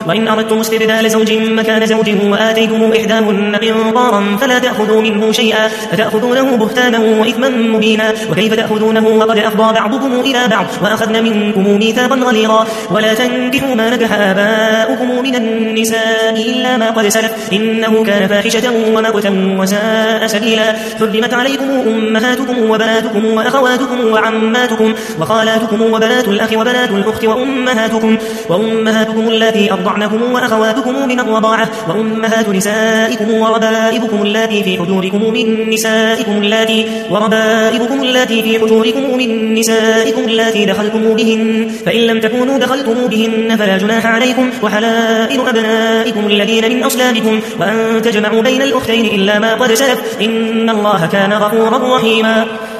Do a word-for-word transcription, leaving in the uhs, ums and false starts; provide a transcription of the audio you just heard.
وإن أردتم استبدال زوج مكان زوج وآتيتم إحداهن قنطارا فلا تأخذوا منه شيئا أتأخذونه بهتانا وإثما مبينا وكيف تأخذونه وقد أفضى بعضكم إلى بعض وأخذن منكم ميثاقا غليظا ولا تنكحوا ما نكح آباؤكم من النساء إلا ما قد سلف إنه كان فاحشة ومقتا وساء سبيلا حرمت عليكم أمهاتكم وبناتكم وأخواتكم وعماتكم وخالاتكم وبنات الأخ وبنات الأخت وأمهاتكم وأمهاتكم اللاتي أرضعنكم وأخواتكم من الرضاعة وأمهات نسائكم وربائبكم اللاتي في حجوركم من نسائكم اللاتي وربائبكم اللاتي في حجوركم من نسائكم اللاتي دخلتم بهن فإن لم تكونوا دخلتم بهن فلا جناح عليكم وحلائل أبنائكم الذين من أصلابكم وأن تجمعوا بين الأختين إلا ما قد سلف إن الله كان غفورا رحيما.